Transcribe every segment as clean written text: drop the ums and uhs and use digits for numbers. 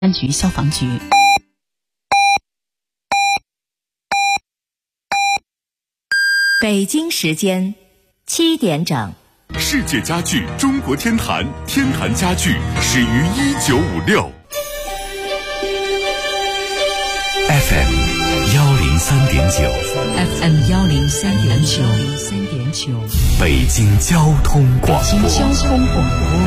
安局消防局。 北京时间7点整。 世界家具中国天坛，天坛家具始于1956。 FM 103.9 FM 103.9， 北京交通广播。 北京交通广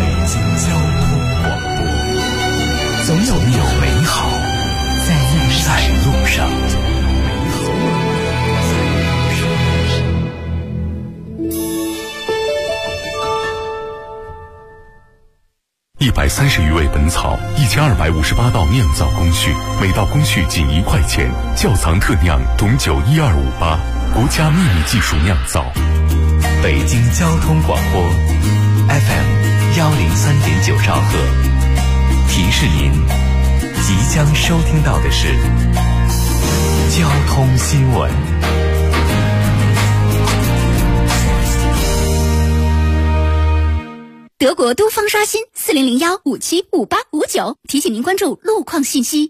播， 总有美好在路上。130余味本草，1258道酿造工序，每道工序仅1块钱。窖藏特酿董酒12588，国家秘密技术酿造。北京交通广播 FM 103.9兆赫，提示您即将收听到的是交通新闻。 德国都方刷新4001575859，提醒您关注路况信息。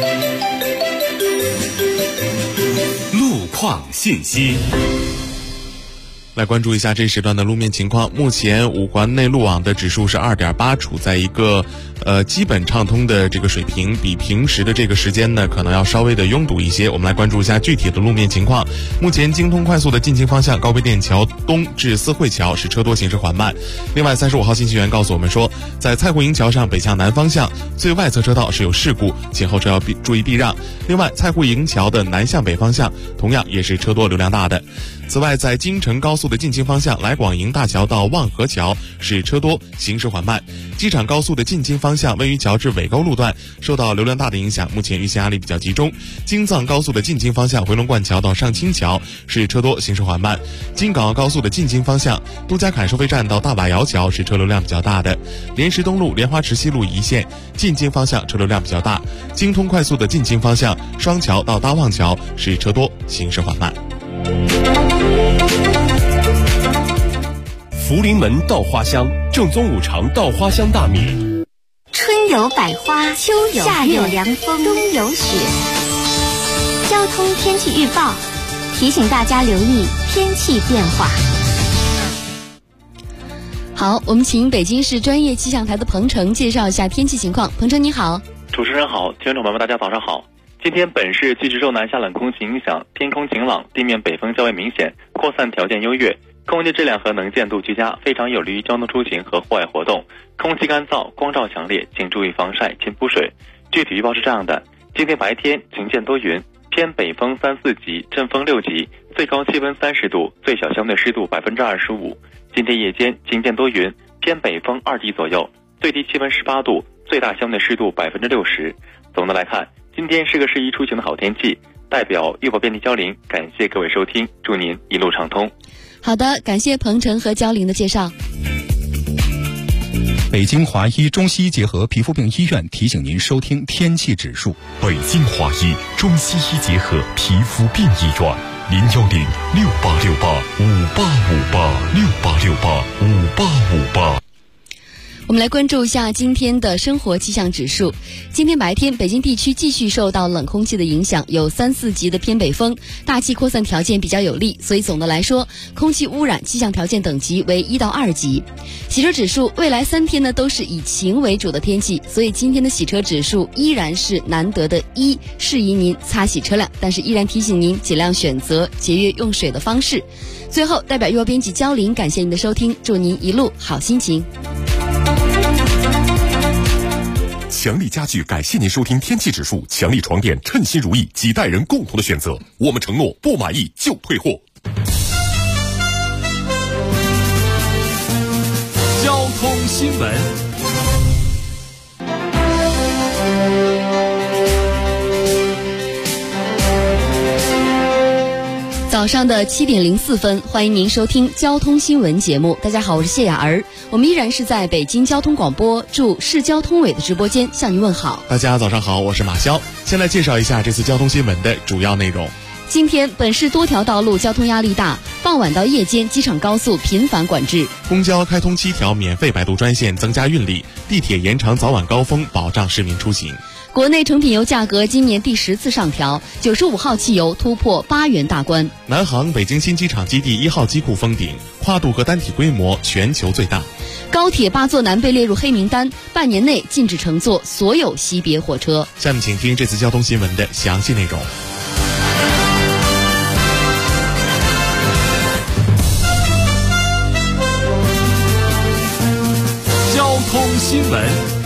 路况信息。 来关注一下这时段的路面情况。目前五环内路网的指数是 2.8， 处在一个基本畅通的这个水平，比平时的这个时间呢可能要稍微的拥堵一些。我们来关注一下具体的路面情况。目前京通快速的进京方向高碑店桥东至四惠桥是车多，行驶缓慢。另外35号信息员告诉我们说，在蔡户营桥上北向南方向最外侧车道是有事故，请后车要注意避让。另外蔡户营桥的南向北方向同样也是车多流量大的。此外，在京承高速的进京方向来广营大桥到望河桥是车多，行驶缓慢。机场高速的进京方向温榆桥至尾沟路段受到流量大的影响，目前运行压力比较集中。京藏高速的进京方向回龙观桥到上清桥是车多，行驶缓慢。京港澳高速的进京方向都家坎收费站到大瓦窑桥是车流量比较大的。莲石东路莲花池西路一线进京方向车流量比较大。京通快速的进京方向双桥到大望桥是车多，行驶缓慢。 福临门稻花香，正宗五常稻花香大米。 春有百花，秋有夏有凉风，冬有雪。交通天气预报提醒大家留意天气变化。 好，我们请北京市专业气象台的彭程介绍一下天气情况。彭程你好。 主持人好，听众朋友们大家早上好。今天本市继续受南下冷空气影响，天空晴朗，地面北风较为明显，扩散条件优越，空气质量和能见度居佳，非常有利于交通出行和户外活动。空气干燥，光照强烈，请注意防晒，勤补水。具体预报是这样的：今天白天晴间多云，偏北风3、4级，阵风6级，最高气温30度，最小相对湿度25%。今天夜间晴间多云，偏北风2级左右，最低气温18度，最大相对湿度60%。总的来看，今天是个适宜出行的好天气。代表预报便利交林，感谢各位收听，祝您一路畅通。 好的，感谢彭程和交林的介绍。 北京华医中西医结合皮肤病医院提醒您收听天气指数。 北京华医中西医结合皮肤病医院，0868585858，68585858。 我们来关注一下今天的生活气象指数。今天白天，北京地区继续受到冷空气的影响，有3、4级的偏北风，大气扩散条件比较有利，所以总的来说，空气污染气象条件等级为1到2级。洗车指数，未来3天呢都是以晴为主的天气，所以今天的洗车指数依然是难得的1，适宜您擦洗车辆，但是依然提醒您尽量选择节约用水的方式。最后，代表预报编辑焦林，感谢您的收听，祝您一路好心情。 强力家具感谢您收听天气指数，强力床垫称心如意，几代人共同的选择，我们承诺不满意就退货。 交通新闻。 早上的7点04分，欢迎您收听交通新闻节目。大家好，我是谢雅儿，我们依然是在北京交通广播驻市交通委的直播间向您问好。 大家早上好，我是马潇。先来介绍一下这次交通新闻的主要内容。 今天本市多条道路交通压力大，傍晚到夜间机场高速频繁管制。 公交开通7条免费摆渡专线，增加运力；地铁延长早晚高峰，保障市民出行。 国内成品油价格今年第10次上调，95号汽油突破8元大关。 南航北京新机场基地1号机库封顶，跨度和单体规模全球最大。 高铁8座南被列入黑名单，半年内禁止乘坐所有级别火车。 下面请听这次交通新闻的详细内容。 交通新闻。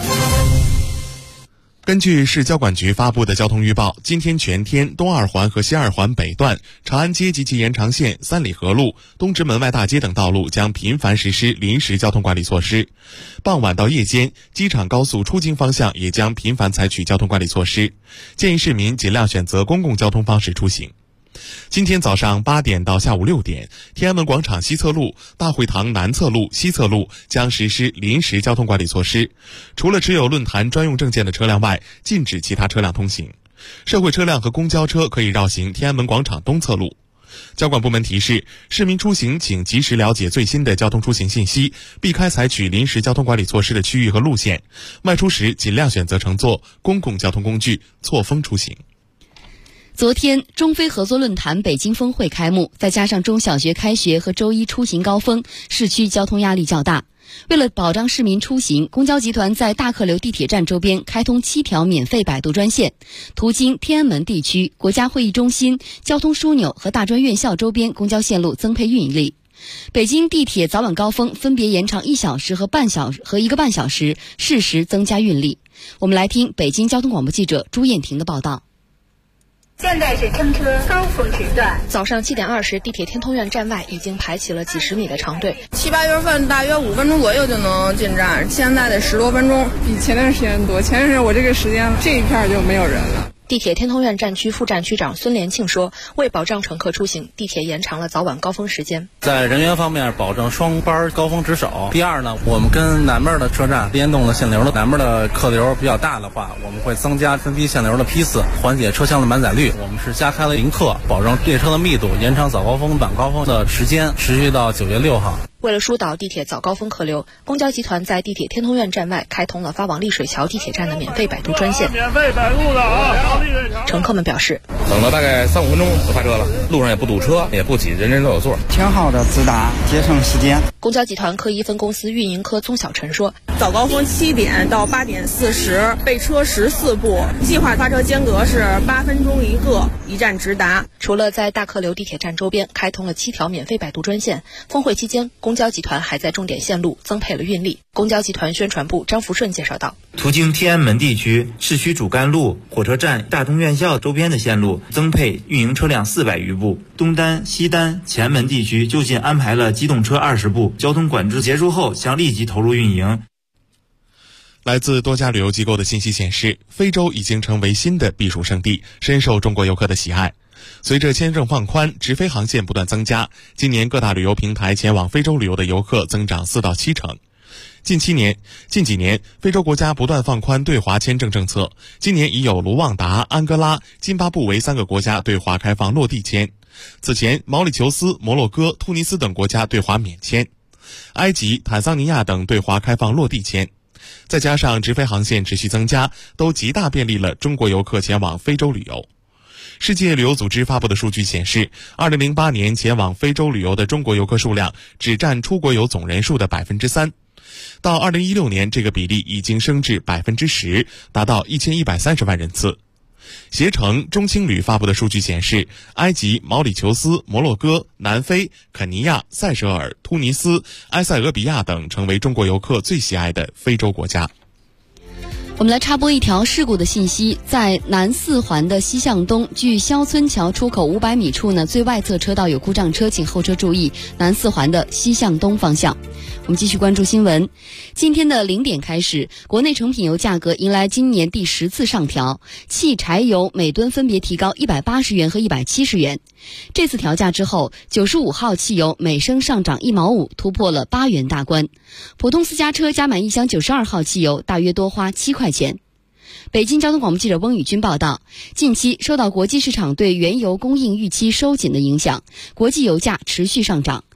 根据市交管局发布的交通预报，今天全天东二环和西二环北段、长安街及其延长线、三里河路、东直门外大街等道路将频繁实施临时交通管理措施。傍晚到夜间，机场高速出京方向也将频繁采取交通管理措施，建议市民尽量选择公共交通方式出行。今天早上8点到下午6点，天安门广场西侧路、大会堂南侧路、西侧路将实施临时交通管理措施，除了持有论坛专用证件的车辆外，禁止其他车辆通行。社会车辆和公交车可以绕行天安门广场东侧路。交管部门提示，市民出行请及时了解最新的交通出行信息，避开采取临时交通管理措施的区域和路线。外出时尽量选择乘坐公共交通工具，错峰出行。 昨天，中非合作论坛北京峰会开幕，再加上中小学开学和周一出行高峰，市区交通压力较大。为了保障市民出行，公交集团在大客流地铁站周边开通7条免费摆渡专线，途经天安门地区、国家会议中心、交通枢纽和大专院校周边公交线路增配运力。北京地铁早晚高峰分别延长1小时和1个半小时，适时增加运力。我们来听北京交通广播记者朱艳婷的报道。 现在是乘车高峰时段， 早上7点20，地铁天通苑站外已经排起了几十米的长队。 7、8月份大约5分钟左右就能进站，现在得10多分钟， 比前段时间多。前段时间我这个时间这一片就没有人了。 地铁天通苑站区副站区长孙连庆说，为保障乘客出行，地铁延长了早晚高峰时间。 在人员方面保证双班高峰值守。第二呢，我们跟南边的车站联动的线流，南边的客流比较大的话，我们会增加分批线流的批次，缓解车厢的满载率。我们是加开了临客，保证列车的密度，延长早高峰晚高峰的时间，持续到9月6号。 为了疏导地铁早高峰客流，公交集团在地铁天通苑站外开通了发往丽水桥地铁站的免费摆渡专线。 免费摆渡的啊！ 乘客们表示， 等了大概3、5分钟就发车了，路上也不堵车，也不挤，人人都有座， 挺好的，直达，节省时间。 公交集团科一分公司运营科宗小陈说， 早高峰7点到8点40，备车14部，计划发车间隔是8分钟一个，一站直达。 除了在大客流地铁站周边开通了7条免费摆渡专线，峰会期间，公交集团还在重点线路增配了运力。公交集团宣传部张福顺介绍道， 途经天安门地区、市区主干路、火车站、大东院校周边的线路增配运营车辆400余部，东单、西单、前门地区就近安排了机动车20部，交通管制结束后将立即投入运营。 来自多家旅游机构的信息显示，非洲已经成为新的避暑胜地，深受中国游客的喜爱。随着签证放宽，直飞航线不断增加，今年各大旅游平台前往非洲旅游的游客增长4到7成。近几年，非洲国家不断放宽对华签证政策，今年已有卢旺达、安哥拉、津巴布韦3个国家对华开放落地签。此前，毛里求斯、摩洛哥、突尼斯等国家对华免签，埃及、坦桑尼亚等对华开放落地签。再加上直飞航线持续增加，都极大便利了中国游客前往非洲旅游。世界旅游组织发布的数据显示，2008年前往非洲旅游的中国游客数量只占出国游总人数的3%，到2016年这个比例已经升至10%，达到1130万人次。携程、中青旅发布的数据显示，埃及、毛里求斯、摩洛哥、南非、肯尼亚、塞舌尔、突尼斯、埃塞俄比亚等成为中国游客最喜爱的非洲国家。 我们来插播一条事故的信息，在南4环的西向东，距肖村桥出口500米处呢，最外侧车道有故障车，请后车注意。南4环的西向东方向。我们继续关注新闻。今天的0点开始，国内成品油价格迎来今年第10次上调，汽柴油每吨分别提高180元和170元。这次调价之后，95号汽油每升上涨1毛5，突破了8元大关。普通私家车加满1箱92号汽油，大约多花7块钱。北京交通广播记者翁宇军报道，近期受到国际市场对原油供应预期收紧的影响，国际油价持续上涨。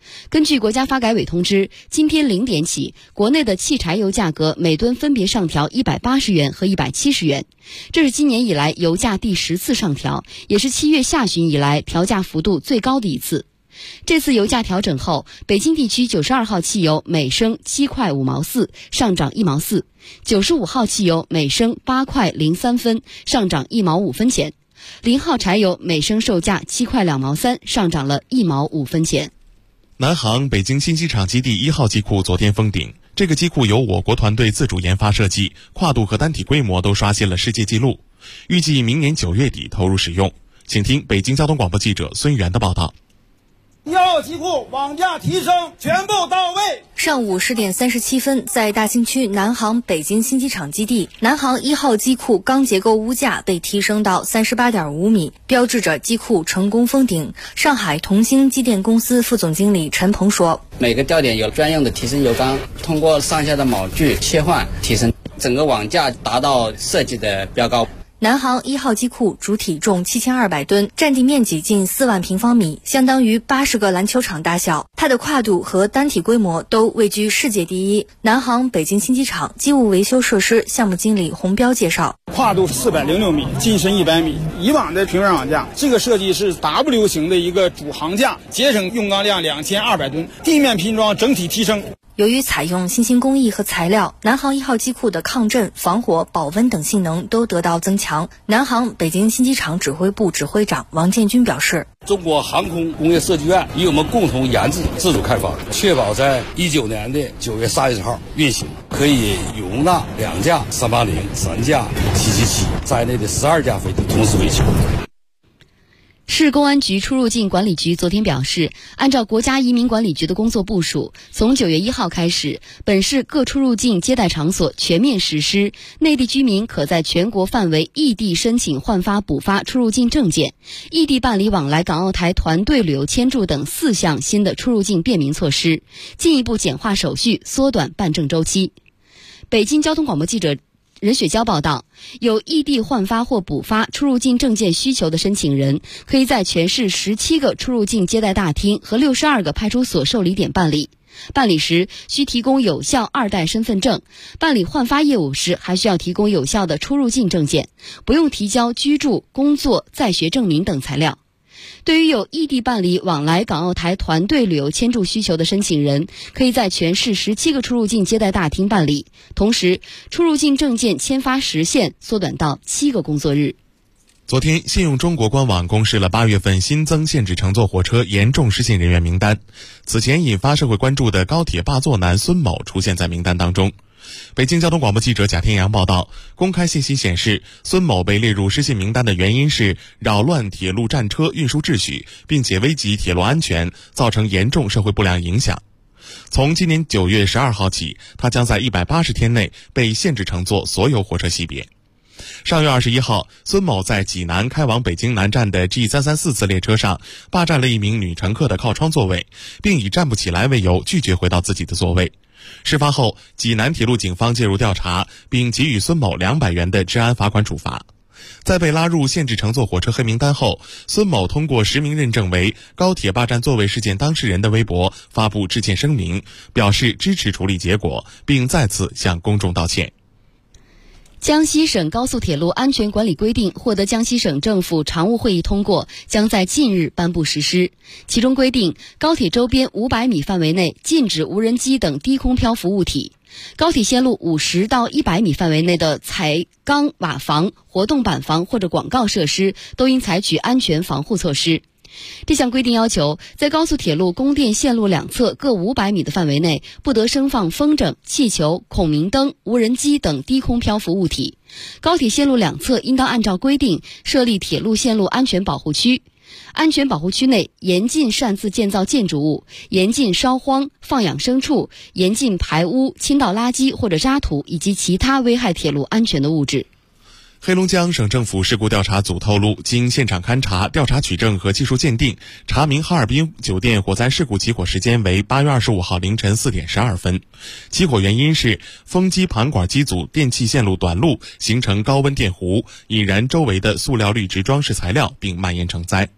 根据国家发改委通知，今天0点起，国内的汽柴油价格每吨分别上调180元和170元，这是今年以来油价第10次上调，也是7月下旬以来调价幅度最高的一次。这次油价调整后，北京地区92号汽油每升7块5毛4，上涨1毛4；95号汽油每升8块03分，上涨1毛5分钱；0号柴油每升售价7块2毛3，上涨了1毛5分钱。 南航北京新机场基地1号机库昨天封顶，这个机库由我国团队自主研发设计，跨度和单体规模都刷新了世界纪录，预计明年9月底投入使用。请听北京交通广播记者孙源的报道。 1号机库网架提升全部到位。 上午10点37分，在大兴区南航北京新机场基地，南航1号机库钢结构屋架被提升到38.5米，标志着机库成功封顶。上海同兴机电公司副总经理陈鹏说：“ 每个吊点有专用的提升油缸，通过上下的铆具切换提升，整个网架达到设计的标高。” 南航1号机库主体重7200吨，占地面积近4万平方米，相当于80个篮球场大小。它的跨度和单体规模都位居世界第一。南航北京新机场机务维修设施项目经理洪彪介绍： 跨度406米，进深100米。以往的平面网架，这个设计是 W 型的一个主航架，节省用钢量2200吨，地面拼装整体提升。 由于采用新型工艺和材料，南航1号机库的抗震、防火、保温等性能都得到增强。南航北京新机场指挥部指挥长王建军表示： 中国航空工业设计院与我们共同研制、自主开发，确保在19年的9月30号运行，可以容纳2架380、3架777在内的12架飞机同时维修。 市公安局出入境管理局昨天表示，按照国家移民管理局的工作部署，从9月1号开始，本市各出入境接待场所全面实施内地居民可在全国范围异地申请换发补发出入境证件，异地办理往来港澳台团队旅游签注等4项新的出入境便民措施，进一步简化手续，缩短办证周期。北京交通广播记者任雪娇报道，有异地换发或补发出入境证件需求的申请人，可以在全市17个出入境接待大厅和62个派出所受理点办理。办理时需提供有效2代身份证，办理换发业务时还需要提供有效的出入境证件，不用提交居住、工作、在学证明等材料。对于有异地办理往来港澳台团队旅游签注需求的申请人，可以在全市17个出入境接待大厅办理，同时出入境证件签发时限缩短到7个工作日。 昨天，信用中国官网公示了8月份新增限制乘坐火车严重失信人员名单。此前引发社会关注的高铁霸座男孙某出现在名单当中。北京交通广播记者贾天阳报道，公开信息显示，孙某被列入失信名单的原因是扰乱铁路战车运输秩序，并且危及铁路安全，造成严重社会不良影响。从今年9月12号起，他将在180天内被限制乘坐所有火车系别。上月21号，孙某在济南开往北京南站的 G334 次列车上霸占了一名女乘客的靠窗座位，并以站不起来为由拒绝回到自己的座位。事发后，济南铁路警方介入调查，并给予孙某200元的治安罚款处罚。在被拉入限制乘坐火车黑名单后，孙某通过实名认证为高铁霸占座位事件当事人的微博发布致歉声明，表示支持处理结果，并再次向公众道歉。 江西省高速铁路安全管理规定获得江西省政府常务会议通过，将在近日颁布实施。其中规定，高铁周边500米范围内禁止无人机等低空漂浮物体。高铁线路50到100米范围内的彩钢瓦房、活动板房或者广告设施都应采取安全防护措施。这项规定要求，在高速铁路供电线路两侧各500米的范围内，不得升放风筝、气球、孔明灯、无人机等低空漂浮物体。高铁线路两侧应当按照规定设立铁路线路安全保护区。安全保护区内严禁擅自建造建筑物，严禁烧荒、放养牲畜，严禁排污、倾倒垃圾或者渣土以及其他危害铁路安全的物质。 黑龙江省政府事故调查组透露，经现场勘查、调查取证和技术鉴定，查明哈尔滨酒店火灾事故起火时间为8月25号凌晨4点12分。起火原因是风机盘管机组电气线路短路，形成高温电弧，引燃周围的塑料滤纸装饰材料并蔓延成灾。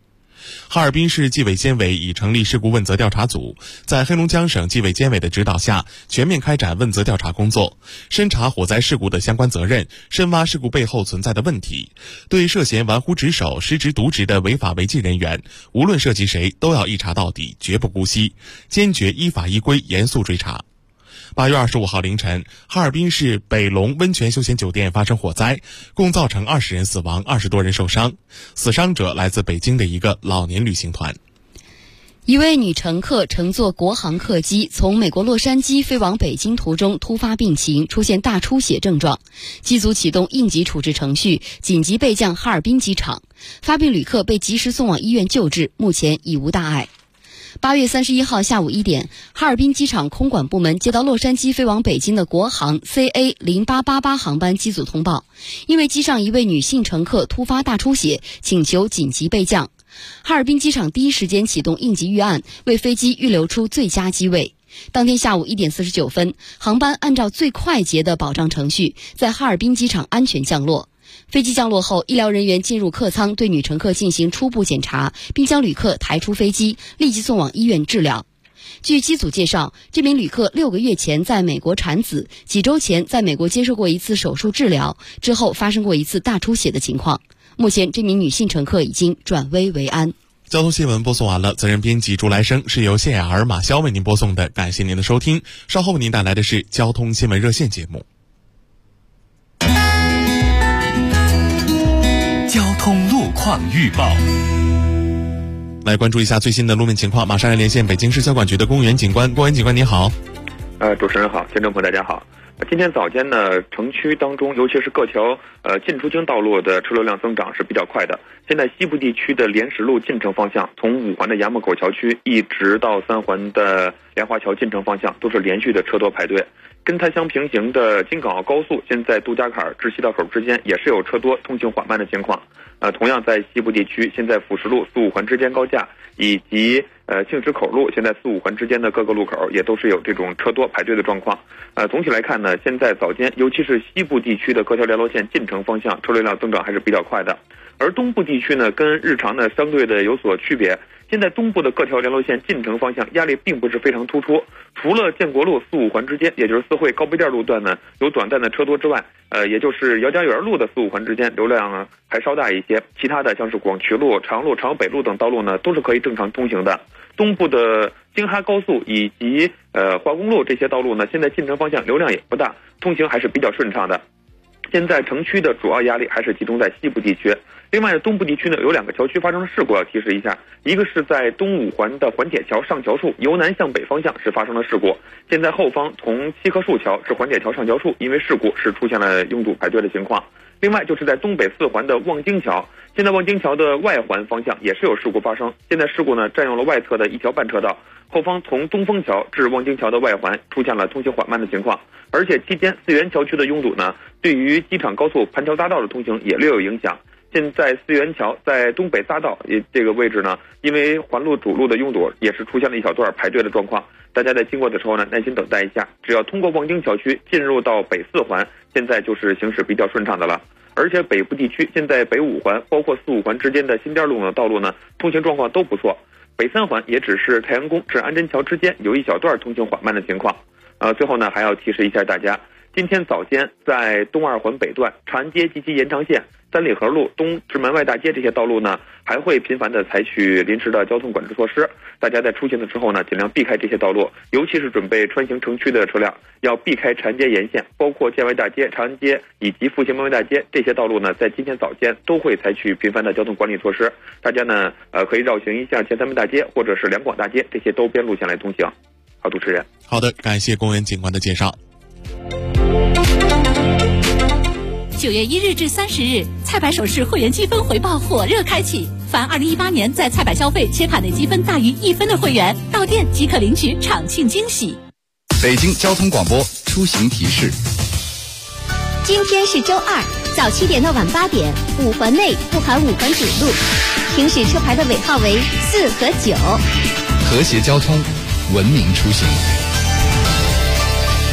哈尔滨市纪委监委已成立事故问责调查组，在黑龙江省纪委监委的指导下，全面开展问责调查工作，深查火灾事故的相关责任，深挖事故背后存在的问题。对涉嫌玩忽职守、失职渎职的违法违纪人员，无论涉及谁，都要一查到底，绝不姑息，坚决依法依规严肃追查。8月25号凌晨，哈尔滨市北龙温泉休闲酒店发生火灾，共造成20人死亡，20多人受伤。死伤者来自北京的一个老年旅行团。 一位女乘客乘坐国航客机从美国洛杉矶飞往北京途中突发病情，出现大出血症状，机组启动应急处置程序，紧急备降哈尔滨机场。发病旅客被及时送往医院救治，目前已无大碍。8月31号下午1点，哈尔滨机场空管部门接到洛杉矶飞往北京的国航 CA0888 航班机组通报，因为机上一位女性乘客突发大出血，请求紧急备降。哈尔滨机场第一时间启动应急预案，为飞机预留出最佳机位。当天下午1点49分，航班按照最快捷的保障程序，在哈尔滨机场安全降落。飞机降落后，医疗人员进入客舱对女乘客进行初步检查，并将旅客抬出飞机，立即送往医院治疗。据机组介绍，这名旅客6个月前在美国产子，几周前在美国接受过一次手术治疗，之后发生过一次大出血的情况。目前这名女性乘客已经转危为安。 交通新闻播送完了，责任编辑朱来生，是由谢雅儿、马潇为您播送的，感谢您的收听。稍后为您带来的是交通新闻热线节目。 交通路况预报， 来关注一下最新的路面情况。马上来连线北京市交管局的公园警官，公园警官你好。 主持人好，听众朋友大家好。今天早间呢，城区当中，尤其是各条进出京道路的车流量增长是比较快的。现在西部地区的莲石路进城方向，从5环的衙门口桥区一直到3环的莲花桥进城方向，都是连续的车多排队。跟它相平行的京港澳高速，现在杜家坎至西道口之间也是有车多、通行缓慢的情况。同样在西部地区，现在辅石路4、5环之间高架以及庆石口路，现在4、5环之间的各个路口也都是有这种车多排队的状况。总体来看呢，现在早间尤其是西部地区的各条联络线进城方向车流量增长还是比较快的。而东部地区呢，跟日常呢相对的有所区别。现在东部的各条联络线进城方向压力并不是非常突出，除了建国路4、5环之间，也就是四惠高碑店路段呢有短暂的车多之外，也就是姚家园路的4、5环之间流量还稍大一些。其他的像是广渠路、长路、长北路等道路呢，都是可以正常通行的。东部的京哈高速以及华公路这些道路呢，现在进城方向流量也不大，通行还是比较顺畅的。现在城区的主要压力还是集中在西部地区。另外呢，东部地区呢有2个桥区发生了事故，要提示一下。一个是在东5环的环铁桥上桥处，由南向北方向是发生了事故。现在后方从七棵树桥至环铁桥上桥处，因为事故是出现了拥堵排队的情况。另外就是在东北4环的望京桥，现在望京桥的外环方向也是有事故发生。现在事故呢占用了外侧的1条半车道，后方从东风桥至望京桥的外环出现了通行缓慢的情况。而且期间四元桥区的拥堵呢，对于机场高速盘桥匝道的通行也略有影响。现在四元桥在东北匝道这个位置呢，因为环路主路的拥堵也是出现了一小段排队的状况。大家在经过的时候呢，耐心等待一下，只要通过望京桥区进入到北4环，现在就是行驶比较顺畅的了。而且北部地区现在北5环包括4、5环之间的新店路的道路呢，通行状况都不错。北3环也只是太阳宫至安贞桥之间有一小段通行缓慢的情况。最后呢，还要提示一下大家，今天早间在东2环北段、长安街及其延长线、三里河路东至门外大街这些道路呢，还会频繁的采取临时的交通管制措施。大家在出行的时候呢，尽量避开这些道路，尤其是准备穿行城区的车辆，要避开长安街沿线，包括建外大街、长安街以及复兴门外大街这些道路呢，在今天早间都会采取频繁的交通管理措施。大家呢，可以绕行一下前三门大街或者是两广大街这些周边路线来通行。好，主持人。 好的，感谢公园警官的介绍。 9月1日至30日，菜百首饰会员积分回报火热开启，凡2018年在菜百消费且卡内积分大于1分的会员，到店即可领取场庆惊喜。 北京交通广播出行提示： 今天是周二，早7点到晚8点，5环内不含5环主路，行驶车牌的尾号为4和9。 和谐交通，文明出行。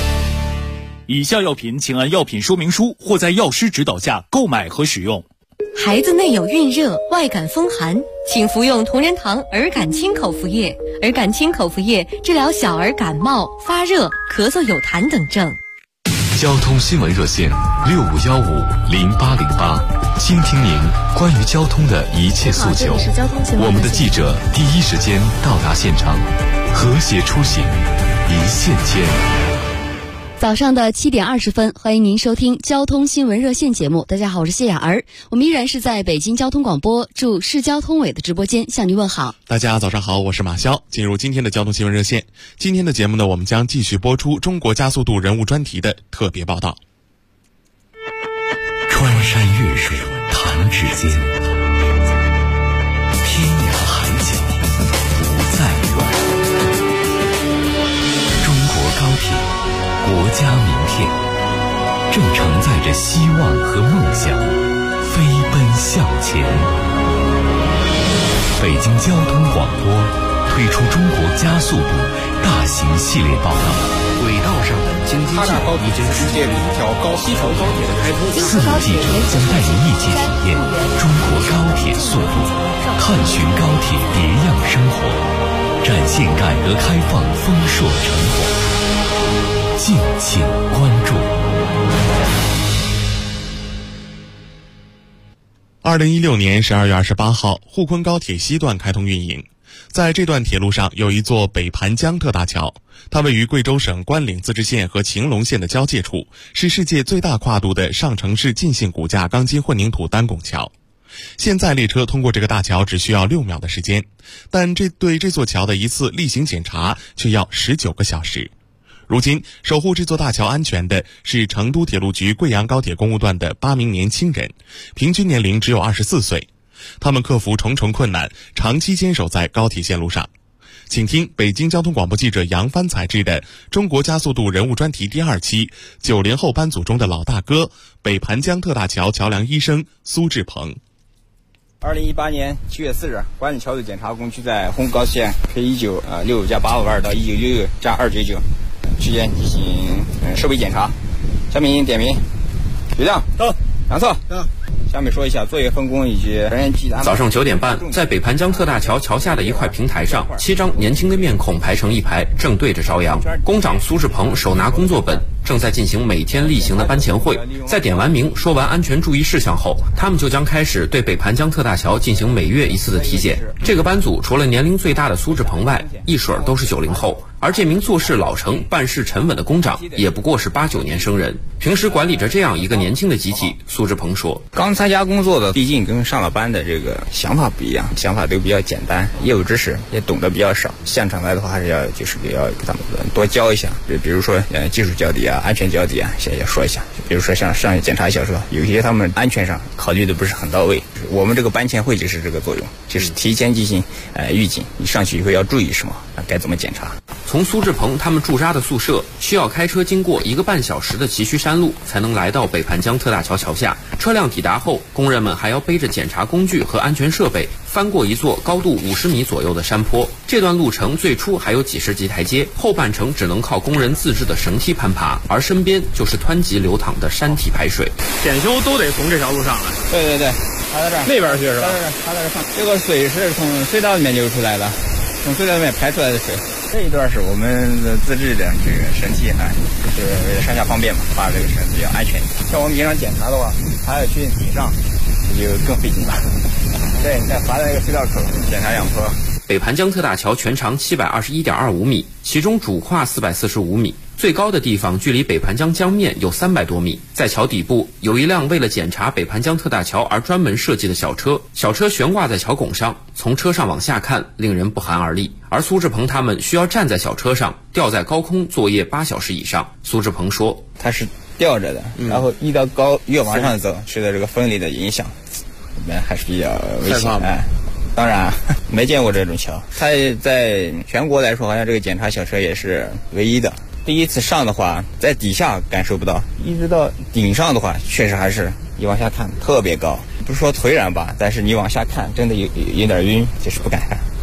以下药品请按药品说明书或在药师指导下购买和使用。 孩子内有孕热，外感风寒，请服用同仁堂儿感清口服液。儿感清口服液治疗小儿感冒、发热、咳嗽有痰等症。 交通新闻热线65150808，倾听您关于交通的一切诉求。我们的记者第一时间到达现场，和谐出行，一线牵。 早上的7点20分，欢迎您收听交通新闻热线节目。大家好，我是谢雅儿，我们依然是在北京交通广播驻市交通委的直播间向您问好。 大家早上好，我是马潇。进入今天的交通新闻热线，今天的节目呢，我们将继续播出中国加速度人物专题的特别报道。 穿山越水弹指间，天涯海角不再远。中国高铁，国家名片，正承载着希望和梦想，飞奔向前。北京交通广播推出中国加速度大型系列报道。轨道上的京津冀已经实现了一条西条高铁的开通。4路记者将带您一起体验中国高铁速度，探寻高铁别样生活，展现改革开放丰硕成果。敬请关注。 2016年12月28号，沪昆高铁西段开通运营。在这段铁路上有一座北盘江特大桥，它位于贵州省关岭自治县和晴隆县的交界处，是世界最大跨度的上城市进性骨架钢筋混凝土单拱桥。现在列车通过这个大桥只需要6秒的时间，但对这座桥的一次例行检查却要19个小时。如今，守护这座大桥安全的是成都铁路局贵阳高铁公务段的8名年轻人，平均年龄只有24岁。他们克服重重困难，长期坚守在高铁线路上。请听北京交通广播记者杨帆采制的中国加速度人物专题第2期，90后班组中的老大哥，北盘江特大桥桥梁医生苏志鹏。 2018年7月4日，管理桥的检查工区在红高线 K1965+8522到1966+299区间进行设备检查。下面点名。刘亮到，杨策到。下面说一下作业分工以及人员记的。 早上9点半，在北盘江特大桥桥下的一块平台上，7张年轻的面孔排成一排，正对着朝阳。工长苏志鹏手拿工作本，正在进行每天例行的班前会。在点完名、说完安全注意事项后，他们就将开始对北盘江特大桥进行每月1次的体检。这个班组除了年龄最大的苏志鹏外，一水儿都是90后。而这名做事老成、办事沉稳的工长，也不过是89年生人。平时管理着这样一个年轻的集体，苏志鹏说：“ 刚参加工作的，毕竟跟上了班的这个想法不一样，想法都比较简单，业务知识也懂得比较少。现场来的话，还是要给他们多教一下，比如说技术交底啊、安全交底啊，先要说一下。比如说像上去检查小车，有些他们安全上考虑的不是很到位。我们这个班前会就是这个作用，就是提前进行预警，你上去以后要注意什么，该怎么检查。” 从苏志鹏他们驻扎的宿舍，需要开车经过1个半小时的崎岖山路，才能来到北盘江特大桥桥下。车辆抵达后，工人们还要背着检查工具和安全设备，翻过一座高度50米左右的山坡。这段路程最初还有几十级台阶，后半程只能靠工人自制的绳梯攀爬，而身边就是湍急流淌的山体排水。 检修都得从这条路上来。 对，他在这儿，那边去是吧？ 他在这上。这个水是从隧道里面流出来的，从隧道里面排出来的水。这一段是我们的自制的这个绳梯啊，就是为了上下方便嘛，把这个绳子要安全。像我们平常检查的话，还要去顶上，就更费劲了。对，你看划在那个隧道口检查2坡。 北盘江特大桥全长721.25米，其中主跨445米，最高的地方距离北盘江江面有300多米。在桥底部有一辆为了检查北盘江特大桥而专门设计的小车，小车悬挂在桥拱上，从车上往下看，令人不寒而栗。而苏志鹏他们需要站在小车上，吊在高空作业8小时以上。苏志鹏说：“ 它是吊着的，然后一到高越往上走，受到这个风力的影响，还是比较危险。当然没见过这种桥，它在全国来说，好像这个检查小车也是唯一的。第一次上的话，在底下感受不到，一直到顶上的话，确实还是你往下看特别高，不是说腿软吧，但是你往下看真的有点晕，就是不敢看。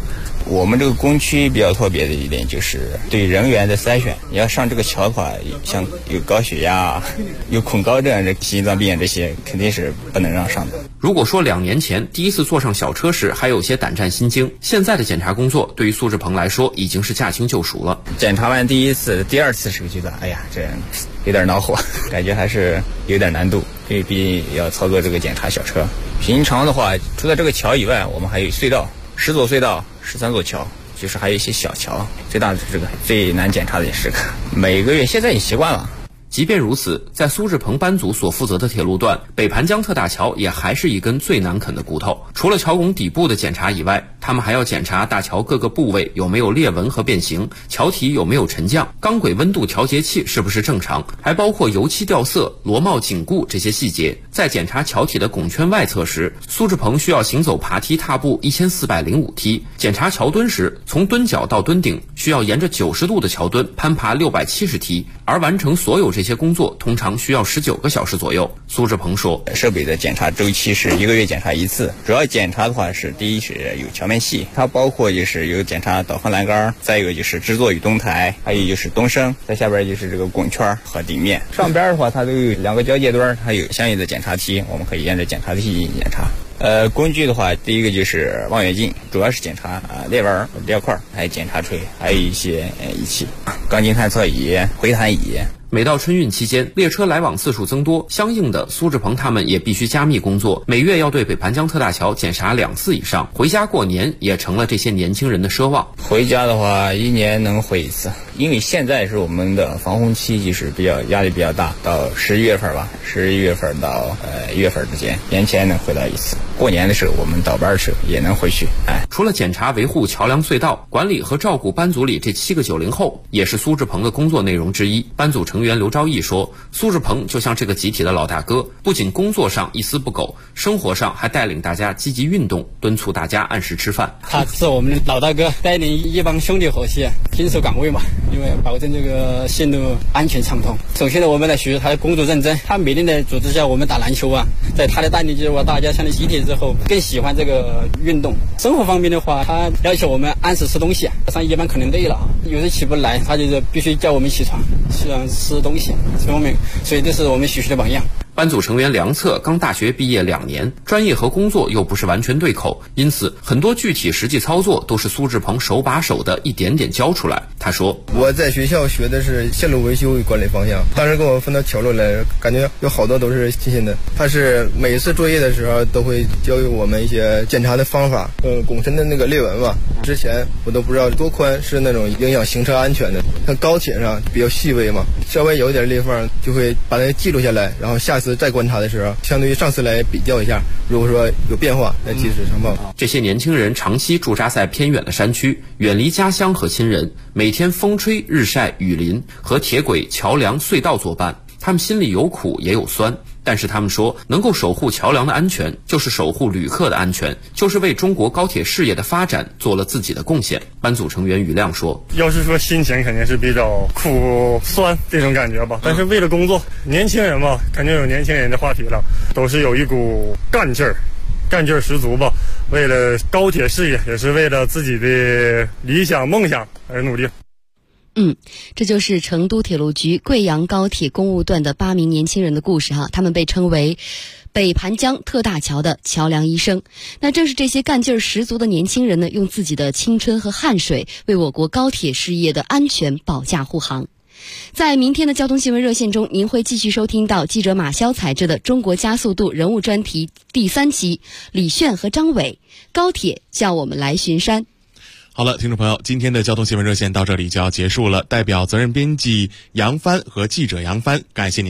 我们这个工区比较特别的一点就是对人员的筛选，你要上这个桥的话，像有高血压、有恐高症、这心脏病这些，肯定是不能让上的。 如果说2年前第一次坐上小车时还有些胆战心惊，现在的检查工作对于苏志鹏来说已经是驾轻就熟了。 检查完第一次、第二次是个觉得，哎呀，这有点恼火，感觉还是有点难度，因为毕竟要操作这个检查小车。平常的话，除了这个桥以外，我们还有隧道，10座隧道，13座桥，就是还有一些小桥。最大的这个最难检查的也是个，每个月现在也习惯了。 即便如此，在苏志鹏班组所负责的铁路段，北盘江特大桥也还是一根最难啃的骨头。除了桥拱底部的检查以外，他们还要检查大桥各个部位有没有裂纹和变形，桥体有没有沉降，钢轨温度调节器是不是正常，还包括油漆掉色、螺帽紧固这些细节。在检查桥体的拱圈外侧时，苏志鹏需要行走爬梯踏步1405梯；检查桥墩时，从墩角到墩顶需要沿着90度的桥墩攀爬670梯，而完成所有这些工作通常需要19个小时左右。苏志鹏说， 设备的检查周期是1个月检查一次，主要检查的话是第一是有桥面系，它包括就是有检查导风栏杆，再一个就是支座与东台，还有就是东升，在下边就是这个拱圈和底面。上边的话它都有2个交界端，还有相应的检查梯，我们可以沿着检查梯检查。工具的话，第一个就是望远镜，主要是检查裂纹、裂块，还有检查锤，还有一些仪器，钢筋探测仪、回弹仪。 每到春运期间，列车来往次数增多，相应的苏志鹏他们也必须加密工作，每月要对北盘江特大桥检查2次以上。回家过年也成了这些年轻人的奢望。 回家的话1年能回一次，因为现在是我们的防洪期，就是压力比较大，到11月份吧，11月份到1月份之间，年前能回来一次。过年的时候我们倒班的时候也能回去。 除了检查维护桥梁隧道，管理和照顾班组里这7个90后，也是苏志鹏的工作内容之一。班组成员刘昭义说，苏志鹏就像这个集体的老大哥，不仅工作上一丝不苟，生活上还带领大家积极运动，敦促大家按时吃饭。 他是我们的老大哥，带领一帮兄弟伙计坚守岗位嘛，因为保证这个线路安全畅通。首先呢，我们来学习他的工作认真，他每天的组织下我们打篮球啊，在他的带领之下，大家成了集体之后更喜欢这个运动。生活方面的话，他要求我们按时吃东西，上夜班可能累了，有时起不来，他就是必须叫我们起床吃东西，这方面，所以这是我们学习的榜样。 班组成员梁策刚大学毕业2年，专业和工作又不是完全对口，因此很多具体实际操作都是苏志鹏手把手的一点点教出来。他说， 我在学校学的是线路维修与管理方向，当时给我分到桥路来，感觉有好多都是新鲜的。他是每次作业的时候都会教给我们一些检查的方法，拱身的那个裂纹吧，之前我都不知道多宽是那种影响行车安全的。像高铁上比较细微嘛，稍微有一点裂缝就会把它记录下来，然后下次再观察的时候，相对于上次来比较一下，如果说有变化，再及时上报。 这些年轻人长期驻扎在偏远的山区，远离家乡和亲人，每天风吹日晒雨淋，和铁轨、桥梁、隧道作伴。他们心里有苦也有酸，但是他们说，能够守护桥梁的安全，就是守护旅客的安全，就是为中国高铁事业的发展做了自己的贡献。班组成员于亮说， 要是说心情肯定是比较苦酸这种感觉吧，但是为了工作，年轻人嘛，肯定有年轻人的话题了，都是有一股干劲儿十足吧，为了高铁事业，也是为了自己的理想梦想而努力。 这就是成都铁路局贵阳高铁公务段的8名年轻人的故事哈，他们被称为北盘江特大桥的桥梁医生。那正是这些干劲儿十足的年轻人呢，用自己的青春和汗水为我国高铁事业的安全保驾护航。在明天的交通新闻热线中，您会继续收听到记者马潇采制的中国加速度人物专题第3期，李炫和张伟，高铁叫我们来巡山。 好了，听众朋友，今天的交通新闻热线到这里就要结束了。代表责任编辑杨帆和记者杨帆，感谢您。